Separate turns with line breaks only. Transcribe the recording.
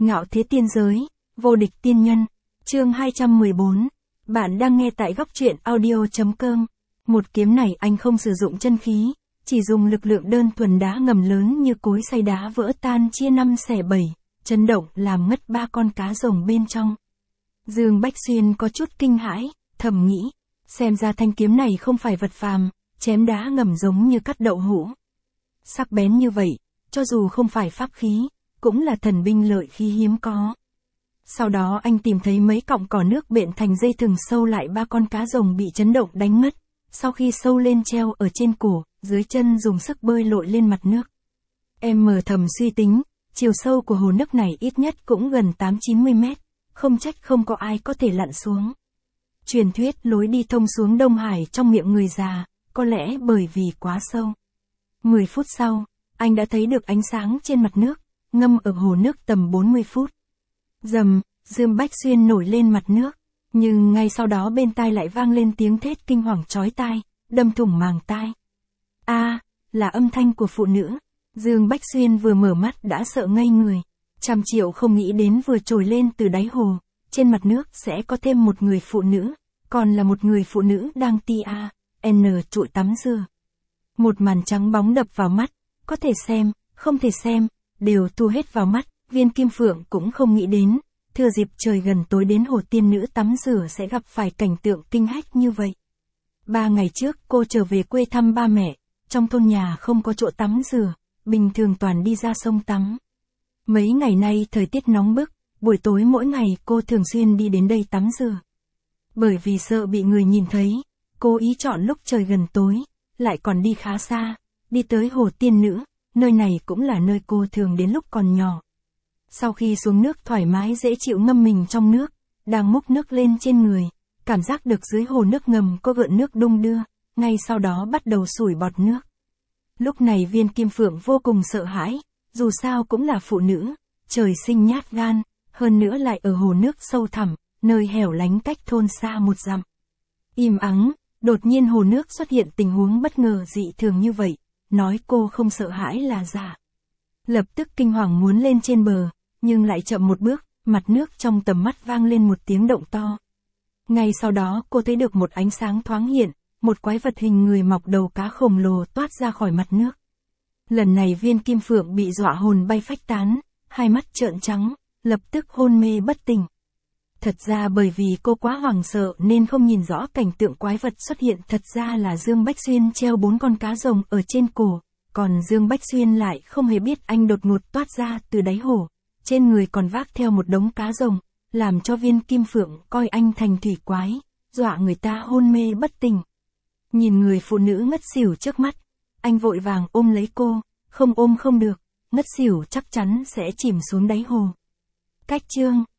Ngạo thế tiên giới, vô địch tiên nhân. Chương 214. Bạn đang nghe tại góc truyện audio.com. Một kiếm này anh không sử dụng chân khí, chỉ dùng lực lượng đơn thuần đá ngầm lớn như cối xay đá vỡ tan chia 5 xẻ 7, chấn động làm ngất 3 con cá rồng bên trong. Dương Bách Xuyên có chút kinh hãi, thầm nghĩ, xem ra thanh kiếm này không phải vật phàm, chém đá ngầm giống như cắt đậu hũ. Sắc bén như vậy, cho dù không phải pháp khí, cũng là thần binh lợi khí hiếm có. Sau đó anh tìm thấy mấy cọng cỏ nước bện thành dây thừng sâu lại 3 con cá rồng bị chấn động đánh ngất, sau khi sâu lên treo ở trên cổ, dưới chân dùng sức bơi lội lên mặt nước. Em mờ thầm suy tính, chiều sâu của hồ nước này ít nhất cũng gần 8-90 mét, không trách không có ai có thể lặn xuống. Truyền thuyết lối đi thông xuống Đông Hải trong miệng người già, có lẽ bởi vì quá sâu. 10 phút sau, anh đã thấy được ánh sáng trên mặt nước, ngâm ở hồ nước tầm 40 phút. Rầm, Dương Bách Xuyên nổi lên mặt nước, nhưng ngay sau đó bên tai lại vang lên tiếng thét kinh hoàng chói tai, đâm thủng màng tai. Là âm thanh của phụ nữ. Dương Bách Xuyên vừa mở mắt đã sợ ngây người. 100 triệu không nghĩ đến vừa trồi lên từ đáy hồ, trên mặt nước sẽ có thêm một người phụ nữ, còn là một người phụ nữ đang trụi tắm dừa. Một màn trắng bóng đập vào mắt, có thể xem, không thể xem, đều thu hết vào mắt. Viên Kim Phượng cũng không nghĩ đến, thừa dịp trời gần tối đến hồ tiên nữ tắm rửa sẽ gặp phải cảnh tượng kinh hách như vậy. 3 ngày trước cô trở về quê thăm ba mẹ, trong thôn nhà không có chỗ tắm rửa, bình thường toàn đi ra sông tắm. Mấy ngày nay thời tiết nóng bức, buổi tối mỗi ngày cô thường xuyên đi đến đây tắm rửa. Bởi vì sợ bị người nhìn thấy, cô ý chọn lúc trời gần tối, lại còn đi khá xa, đi tới hồ tiên nữ, nơi này cũng là nơi cô thường đến lúc còn nhỏ. Sau khi xuống nước thoải mái dễ chịu ngâm mình trong nước, đang múc nước lên trên người, cảm giác được dưới hồ nước ngầm có gợn nước đung đưa, ngay sau đó bắt đầu sủi bọt nước. Lúc này Viên Kim Phượng vô cùng sợ hãi, dù sao cũng là phụ nữ, trời sinh nhát gan, hơn nữa lại ở hồ nước sâu thẳm, nơi hẻo lánh cách thôn xa 1 dặm. Im ắng, đột nhiên hồ nước xuất hiện tình huống bất ngờ dị thường như vậy, nói cô không sợ hãi là giả. Lập tức kinh hoàng muốn lên trên bờ, nhưng lại chậm một bước, mặt nước trong tầm mắt vang lên một tiếng động to. Ngay sau đó cô thấy được một ánh sáng thoáng hiện, một quái vật hình người mọc đầu cá khổng lồ toát ra khỏi mặt nước. Lần này Viên Kim Phượng bị dọa hồn bay phách tán, hai mắt trợn trắng, lập tức hôn mê bất tỉnh. Thật ra bởi vì cô quá hoảng sợ nên không nhìn rõ cảnh tượng quái vật xuất hiện, thật ra là Dương Bách Xuyên treo 4 con cá rồng ở trên cổ, còn Dương Bách Xuyên lại không hề biết anh đột ngột toát ra từ đáy hồ, trên người còn vác theo một đống cá rồng, làm cho Viên Kim Phượng coi anh thành thủy quái, dọa người ta hôn mê bất tỉnh. Nhìn người phụ nữ ngất xỉu trước mắt, anh vội vàng ôm lấy cô, không ôm không được, ngất xỉu chắc chắn sẽ chìm xuống đáy hồ. Cách chương